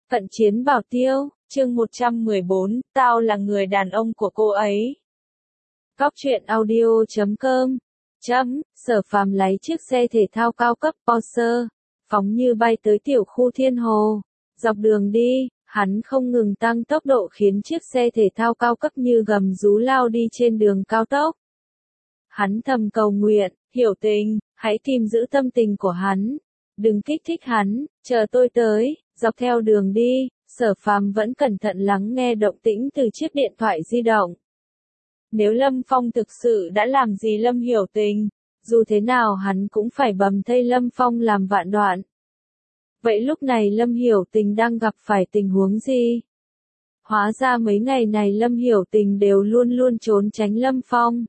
Cận chiến bảo tiêu, chương 114, tao là người đàn ông của cô ấy. Góc truyện audio.com Sở Phàm lấy chiếc xe thể thao cao cấp Porsche, phóng như bay tới tiểu khu Thiên Hồ. Dọc đường đi, hắn không ngừng tăng tốc độ khiến chiếc xe thể thao cao cấp như gầm rú lao đi trên đường cao tốc. Hắn thầm cầu nguyện, hiểu tình, hãy tìm giữ tâm tình của hắn. Đừng kích thích hắn, chờ tôi tới. Dọc theo đường đi, Sở Phàm vẫn cẩn thận lắng nghe động tĩnh từ chiếc điện thoại di động. Nếu Lâm Phong thực sự đã làm gì Lâm Hiểu Tình, dù thế nào hắn cũng phải bầm thây Lâm Phong làm vạn đoạn. Vậy lúc này Lâm Hiểu Tình đang gặp phải tình huống gì? Hóa ra mấy ngày này Lâm Hiểu Tình đều luôn luôn trốn tránh Lâm Phong.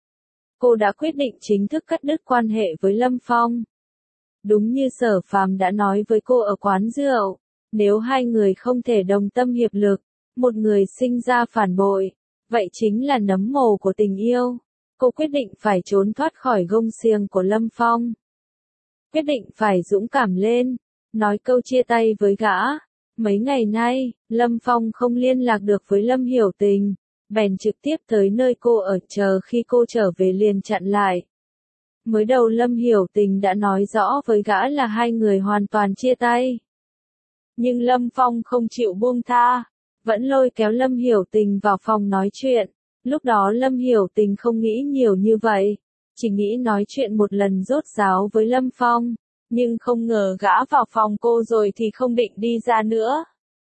Cô đã quyết định chính thức cắt đứt quan hệ với Lâm Phong. Đúng như Sở Phàm đã nói với cô ở quán rượu, nếu hai người không thể đồng tâm hiệp lực, một người sinh ra phản bội, vậy chính là nấm mồ của tình yêu. Cô quyết định phải trốn thoát khỏi gông xiềng của Lâm Phong. Quyết định phải dũng cảm lên, nói câu chia tay với gã. Mấy ngày nay, Lâm Phong không liên lạc được với Lâm Hiểu Tình, bèn trực tiếp tới nơi cô ở chờ khi cô trở về liền chặn lại. Mới đầu Lâm Hiểu Tình đã nói rõ với gã là hai người hoàn toàn chia tay. Nhưng Lâm Phong không chịu buông tha, vẫn lôi kéo Lâm Hiểu Tình vào phòng nói chuyện. Lúc đó Lâm Hiểu Tình không nghĩ nhiều như vậy, chỉ nghĩ nói chuyện một lần rốt ráo với Lâm Phong, nhưng không ngờ gã vào phòng cô rồi thì không định đi ra nữa.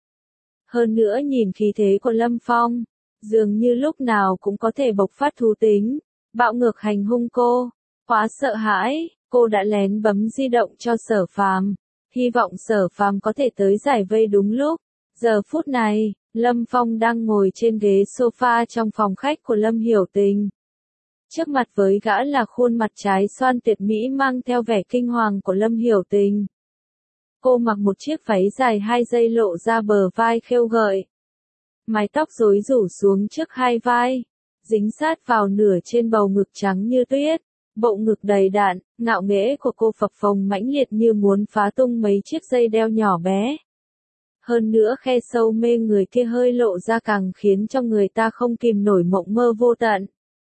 Hơn nữa nhìn khí thế của Lâm Phong, dường như lúc nào cũng có thể bộc phát thú tính, bạo ngược hành hung cô. Quá sợ hãi, cô đã lén bấm di động cho Sở Phàm, hy vọng Sở Phàm có thể tới giải vây đúng lúc. Giờ phút này, Lâm Phong đang ngồi trên ghế sofa trong phòng khách của Lâm Hiểu Tình. Trước mặt với gã là khuôn mặt trái xoan tuyệt mỹ mang theo vẻ kinh hoàng của Lâm Hiểu Tình. Cô mặc một chiếc váy dài 2 dây lộ ra bờ vai khêu gợi. Mái tóc rối rủ xuống trước hai vai, dính sát vào nửa trên bầu ngực trắng như tuyết. Bộ ngực đầy đặn, ngạo nghễ của cô phập phồng mãnh liệt như muốn phá tung mấy chiếc dây đeo nhỏ bé. Hơn nữa khe sâu mê người kia hơi lộ ra càng khiến cho người ta không kìm nổi mộng mơ vô tận.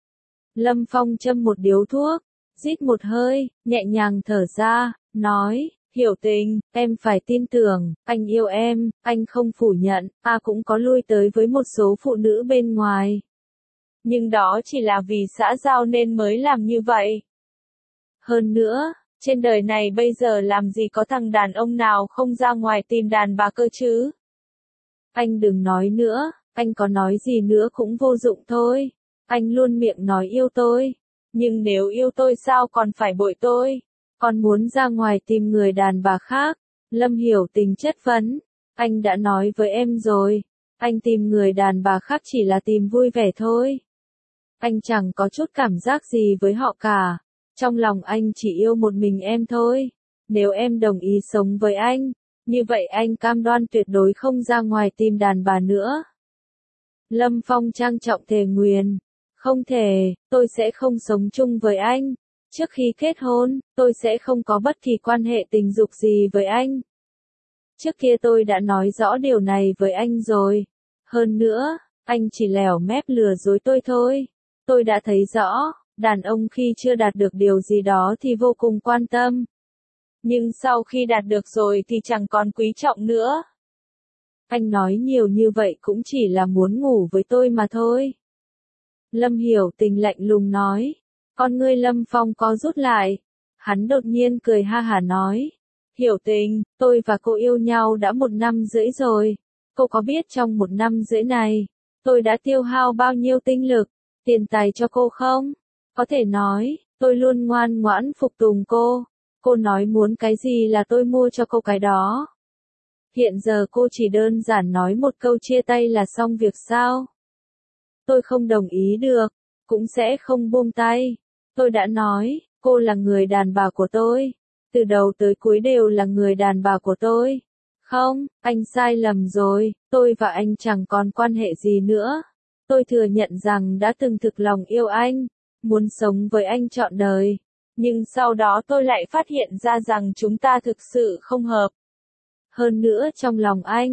Lâm Phong châm một điếu thuốc, rít một hơi, nhẹ nhàng thở ra, nói, Hiểu Tình, em phải tin tưởng, anh yêu em, anh không phủ nhận, cũng có lui tới với một số phụ nữ bên ngoài. Nhưng đó chỉ là vì xã giao nên mới làm như vậy. Hơn nữa, trên đời này bây giờ làm gì có thằng đàn ông nào không ra ngoài tìm đàn bà cơ chứ? Anh đừng nói nữa, anh có nói gì nữa cũng vô dụng thôi. Anh luôn miệng nói yêu tôi. Nhưng nếu yêu tôi sao còn phải bội tôi? Còn muốn ra ngoài tìm người đàn bà khác? Lâm Hiểu Tình chất vấn. Anh đã nói với em rồi. Anh tìm người đàn bà khác chỉ là tìm vui vẻ thôi. Anh chẳng có chút cảm giác gì với họ cả. Trong lòng anh chỉ yêu một mình em thôi. Nếu em đồng ý sống với anh, như vậy anh cam đoan tuyệt đối không ra ngoài tìm đàn bà nữa. Lâm Phong trang trọng thề nguyền. Không thể, tôi sẽ không sống chung với anh. Trước khi kết hôn, tôi sẽ không có bất kỳ quan hệ tình dục gì với anh. Trước kia tôi đã nói rõ điều này với anh rồi. Hơn nữa, anh chỉ lèo mép lừa dối tôi thôi. Tôi đã thấy rõ, đàn ông khi chưa đạt được điều gì đó thì vô cùng quan tâm. Nhưng sau khi đạt được rồi thì chẳng còn quý trọng nữa. Anh nói nhiều như vậy cũng chỉ là muốn ngủ với tôi mà thôi. Lâm Hiểu Tình lạnh lùng nói. Con ngươi Lâm Phong có rút lại. Hắn đột nhiên cười ha hả nói. Hiểu Tình, tôi và cô yêu nhau đã 1 năm rưỡi rồi. Cô có biết trong 1 năm rưỡi này, tôi đã tiêu hao bao nhiêu tinh lực, tiền tài cho cô không? Có thể nói, tôi luôn ngoan ngoãn phục tùng cô. Cô nói muốn cái gì là tôi mua cho cô cái đó. Hiện giờ cô chỉ đơn giản nói một câu chia tay là xong việc sao? Tôi không đồng ý được, cũng sẽ không buông tay. Tôi đã nói, cô là người đàn bà của tôi. Từ đầu tới cuối đều là người đàn bà của tôi. Không, anh sai lầm rồi, tôi và anh chẳng còn quan hệ gì nữa. Tôi thừa nhận rằng đã từng thực lòng yêu anh, muốn sống với anh trọn đời. Nhưng sau đó tôi lại phát hiện ra rằng chúng ta thực sự không hợp. Hơn nữa trong lòng anh,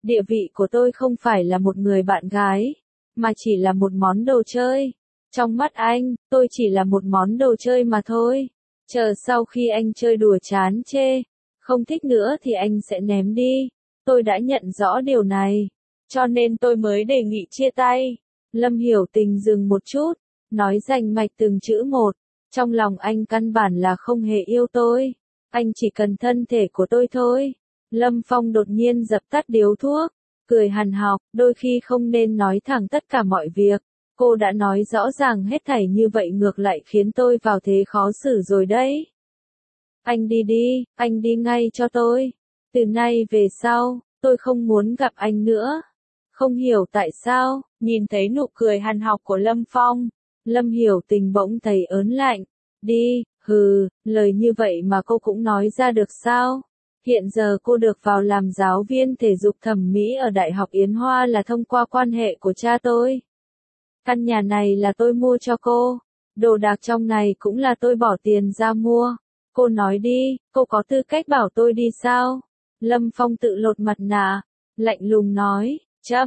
Địa vị của tôi không phải là một người bạn gái, mà chỉ là một món đồ chơi. Trong mắt anh, tôi chỉ là một món đồ chơi mà thôi. Chờ sau khi anh chơi đùa chán chê, không thích nữa thì anh sẽ ném đi. Tôi đã nhận rõ điều này, cho nên tôi mới đề nghị chia tay. Lâm Hiểu Tình dừng một chút, nói rành mạch từng chữ một. Trong lòng anh căn bản là không hề yêu tôi. Anh chỉ cần thân thể của tôi thôi. Lâm Phong đột nhiên dập tắt điếu thuốc, cười hằn học, đôi khi không nên nói thẳng tất cả mọi việc. Cô đã nói rõ ràng hết thảy như vậy ngược lại khiến tôi vào thế khó xử rồi đấy. Anh đi đi, anh đi ngay cho tôi. Từ nay về sau, tôi không muốn gặp anh nữa. Không hiểu tại sao, nhìn thấy nụ cười hằn học của Lâm Phong, Lâm Hiểu Tình bỗng thấy ớn lạnh. Đi, hừ, lời như vậy mà cô cũng nói ra được sao? Hiện giờ cô được vào làm giáo viên thể dục thẩm mỹ ở Đại học Yến Hoa là thông qua quan hệ của cha tôi. Căn nhà này là tôi mua cho cô. Đồ đạc trong này cũng là tôi bỏ tiền ra mua. Cô nói đi, cô có tư cách bảo tôi đi sao? Lâm Phong tự lột mặt nạ, lạnh lùng nói,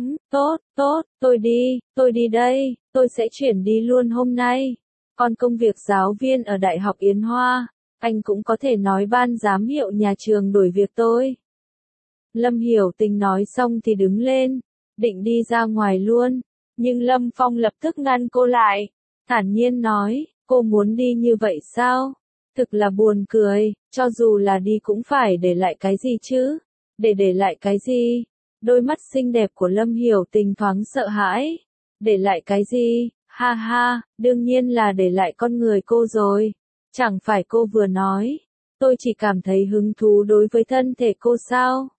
tốt, tôi đi đây, tôi sẽ chuyển đi luôn hôm nay. Còn công việc giáo viên ở Đại học Yến Hoa, anh cũng có thể nói ban giám hiệu nhà trường đổi việc tôi. Lâm Hiểu Tình nói xong thì đứng lên, định đi ra ngoài luôn, nhưng Lâm Phong lập tức ngăn cô lại, thản nhiên nói, cô muốn đi như vậy sao? Thực là buồn cười, cho dù là đi cũng phải để lại cái gì chứ? Để lại cái gì? Đôi mắt xinh đẹp của Lâm Hiểu Tình thoáng sợ hãi. Để lại cái gì? Ha ha, đương nhiên là để lại con người cô rồi. Chẳng phải cô vừa nói, tôi chỉ cảm thấy hứng thú đối với thân thể cô sao?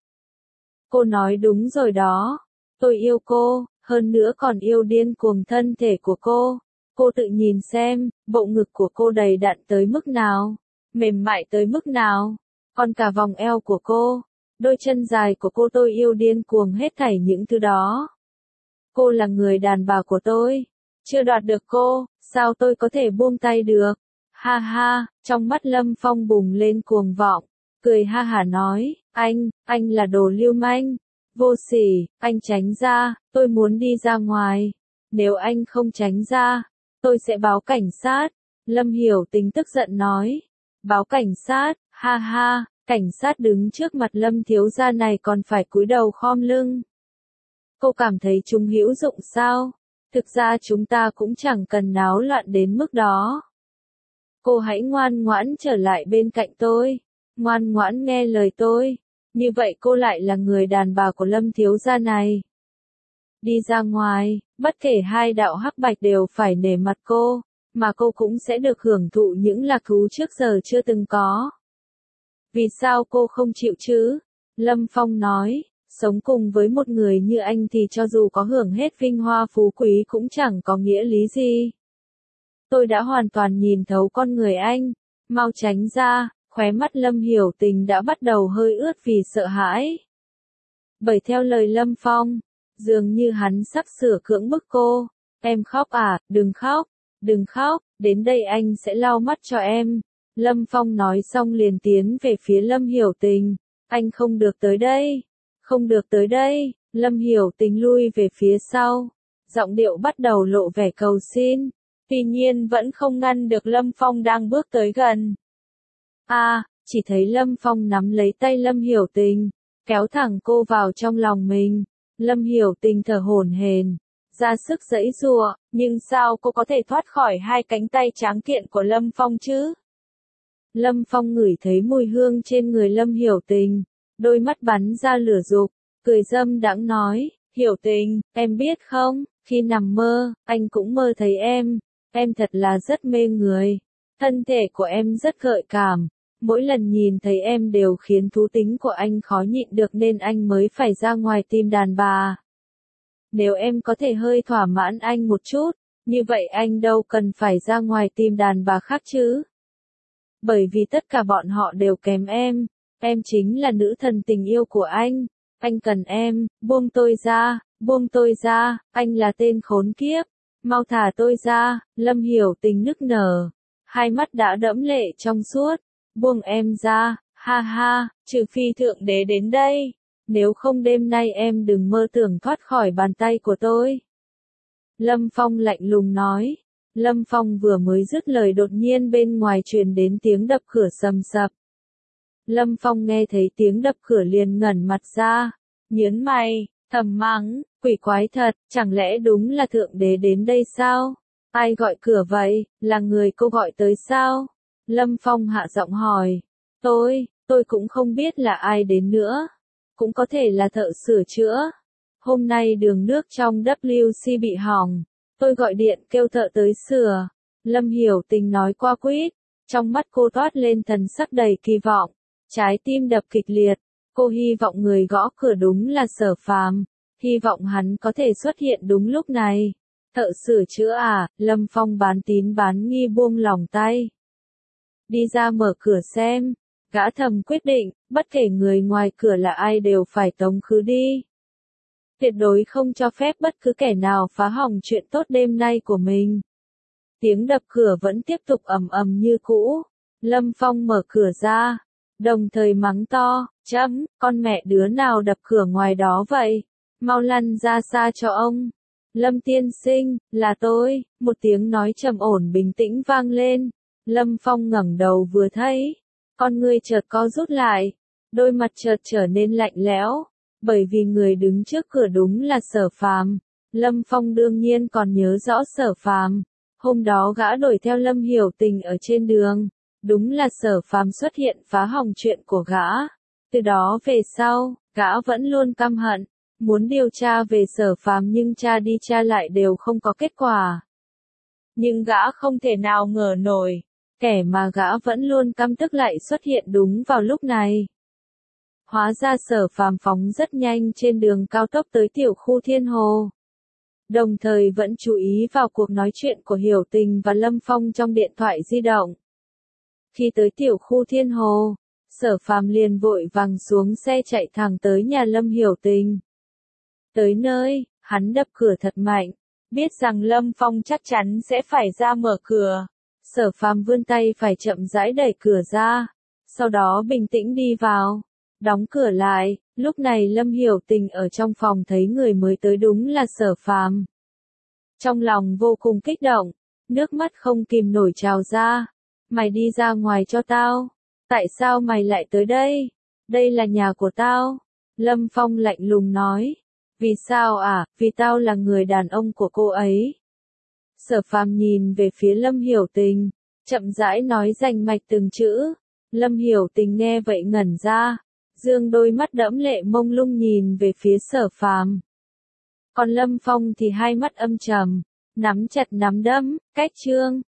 Cô nói đúng rồi đó. Tôi yêu cô, hơn nữa còn yêu điên cuồng thân thể của cô. Cô tự nhìn xem, bộ ngực của cô đầy đặn tới mức nào, mềm mại tới mức nào, còn cả vòng eo của cô, đôi chân dài của cô tôi yêu điên cuồng hết thảy những thứ đó. Cô là người đàn bà của tôi, chưa đoạt được cô, sao tôi có thể buông tay được? Ha ha, trong mắt Lâm Phong bùng lên cuồng vọng, cười ha hả nói, anh là đồ lưu manh, vô sỉ, anh tránh ra, tôi muốn đi ra ngoài, nếu anh không tránh ra, tôi sẽ báo cảnh sát. Lâm Hiểu Tình tức giận nói, báo cảnh sát, ha ha, cảnh sát đứng trước mặt Lâm thiếu gia này còn phải cúi đầu khom lưng. Cô cảm thấy chúng hữu dụng sao? Thực ra chúng ta cũng chẳng cần náo loạn đến mức đó. Cô hãy ngoan ngoãn trở lại bên cạnh tôi, ngoan ngoãn nghe lời tôi, như vậy cô lại là người đàn bà của Lâm thiếu gia này. Đi ra ngoài, bất kể hai đạo hắc bạch đều phải nể mặt cô, mà cô cũng sẽ được hưởng thụ những lạc thú trước giờ chưa từng có. Vì sao cô không chịu chứ? Lâm Phong nói, sống cùng với một người như anh thì cho dù có hưởng hết vinh hoa phú quý cũng chẳng có nghĩa lý gì. Tôi đã hoàn toàn nhìn thấu con người anh, mau tránh ra, khóe mắt Lâm Hiểu Tình đã bắt đầu hơi ướt vì sợ hãi. Bởi theo lời Lâm Phong, dường như hắn sắp sửa cưỡng bức cô, em khóc à, đừng khóc, đến đây anh sẽ lau mắt cho em. Lâm Phong nói xong liền tiến về phía Lâm Hiểu Tình, anh không được tới đây, Lâm Hiểu Tình lui về phía sau, giọng điệu bắt đầu lộ vẻ cầu xin, tuy nhiên vẫn không ngăn được Lâm Phong đang bước tới gần. Chỉ thấy Lâm Phong nắm lấy tay Lâm Hiểu Tình, kéo thẳng cô vào trong lòng mình. Lâm Hiểu Tình thở hổn hển, ra sức giãy giụa, nhưng sao cô có thể thoát khỏi hai cánh tay tráng kiện của Lâm Phong chứ? Lâm Phong ngửi thấy mùi hương trên người Lâm Hiểu Tình, đôi mắt bắn ra lửa dục, cười dâm đãng nói, Hiểu Tình, em biết không, khi nằm mơ, anh cũng mơ thấy em thật là rất mê người, thân thể của em rất gợi cảm, mỗi lần nhìn thấy em đều khiến thú tính của anh khó nhịn được nên anh mới phải ra ngoài tìm đàn bà. Nếu em có thể hơi thỏa mãn anh một chút, như vậy anh đâu cần phải ra ngoài tìm đàn bà khác chứ. Bởi vì tất cả bọn họ đều kém em chính là nữ thần tình yêu của anh cần em, buông tôi ra, anh là tên khốn kiếp, mau thả tôi ra. Lâm Hiểu Tình nức nở, hai mắt đã đẫm lệ trong suốt, buông em ra, ha ha, trừ phi thượng đế đến đây, Nếu không đêm nay em đừng mơ tưởng thoát khỏi bàn tay của tôi. Lâm Phong lạnh lùng nói. Lâm Phong vừa mới dứt lời đột nhiên bên ngoài truyền đến tiếng đập cửa sầm sập. Lâm Phong nghe thấy tiếng đập cửa liền ngẩn mặt ra, nhớn mày, thầm mắng, quỷ quái thật, chẳng lẽ đúng là thượng đế đến đây sao? Ai gọi cửa vậy, là người cô gọi tới sao? Lâm Phong hạ giọng hỏi. Tôi cũng không biết là ai đến nữa. Cũng có thể là thợ sửa chữa. Hôm nay đường nước trong WC bị hỏng. Tôi gọi điện kêu thợ tới sửa. Lâm Hiểu Tình nói qua quýt. Trong mắt cô toát lên thần sắc đầy kỳ vọng. Trái tim đập kịch liệt. Cô hy vọng người gõ cửa đúng là Sở Phàm. Hy vọng hắn có thể xuất hiện đúng lúc này. Thợ sửa chữa à? Lâm Phong bán tín bán nghi buông lỏng tay. Đi ra mở cửa xem. Gã thầm quyết định, bất kể người ngoài cửa là ai đều phải tống khứ đi. Tuyệt đối không cho phép bất cứ kẻ nào phá hỏng chuyện tốt đêm nay của mình. Tiếng đập cửa vẫn tiếp tục ầm ầm như cũ. Lâm Phong mở cửa ra, đồng thời mắng to, con mẹ đứa nào đập cửa ngoài đó vậy? Mau lăn ra xa cho ông. Lâm tiên sinh, là tôi, một tiếng nói trầm ổn bình tĩnh vang lên. Lâm Phong ngẩng đầu vừa thấy, con ngươi chợt co rút lại, đôi mặt chợt trở nên lạnh lẽo, bởi vì người đứng trước cửa đúng là Sở Phàm. Lâm Phong đương nhiên còn nhớ rõ Sở Phàm, hôm đó gã đuổi theo Lâm Hiểu Tình ở trên đường, đúng là Sở Phàm xuất hiện phá hỏng chuyện của gã. Từ đó về sau, gã vẫn luôn căm hận, muốn điều tra về Sở Phàm nhưng tra đi tra lại đều không có kết quả. Nhưng gã không thể nào ngờ nổi, kẻ mà gã vẫn luôn căm tức lại xuất hiện đúng vào lúc này. Hóa ra Sở Phàm phóng rất nhanh trên đường cao tốc tới tiểu khu Thiên Hồ. Đồng thời vẫn chú ý vào cuộc nói chuyện của Hiểu Tình và Lâm Phong trong điện thoại di động. Khi tới tiểu khu Thiên Hồ, Sở Phàm liền vội vàng xuống xe chạy thẳng tới nhà Lâm Hiểu Tình. Tới nơi, hắn đập cửa thật mạnh, biết rằng Lâm Phong chắc chắn sẽ phải ra mở cửa. Sở Phàm vươn tay phải chậm rãi đẩy cửa ra, sau đó bình tĩnh đi vào, đóng cửa lại. Lúc này Lâm Hiểu Tình ở trong phòng thấy người mới tới đúng là Sở Phàm. Trong lòng vô cùng kích động, nước mắt không kìm nổi trào ra. Mày đi ra ngoài cho tao. Tại sao mày lại tới đây? Đây là nhà của tao. Lâm Phong lạnh lùng nói. Vì sao à? Vì tao là người đàn ông của cô ấy. Sở Phàm nhìn về phía Lâm Hiểu Tình, chậm rãi nói rành mạch từng chữ. Lâm Hiểu Tình nghe vậy ngẩn ra, dương đôi mắt đẫm lệ mông lung nhìn về phía Sở Phàm. Còn Lâm Phong thì hai mắt âm trầm, nắm chặt nắm đấm, cách chương.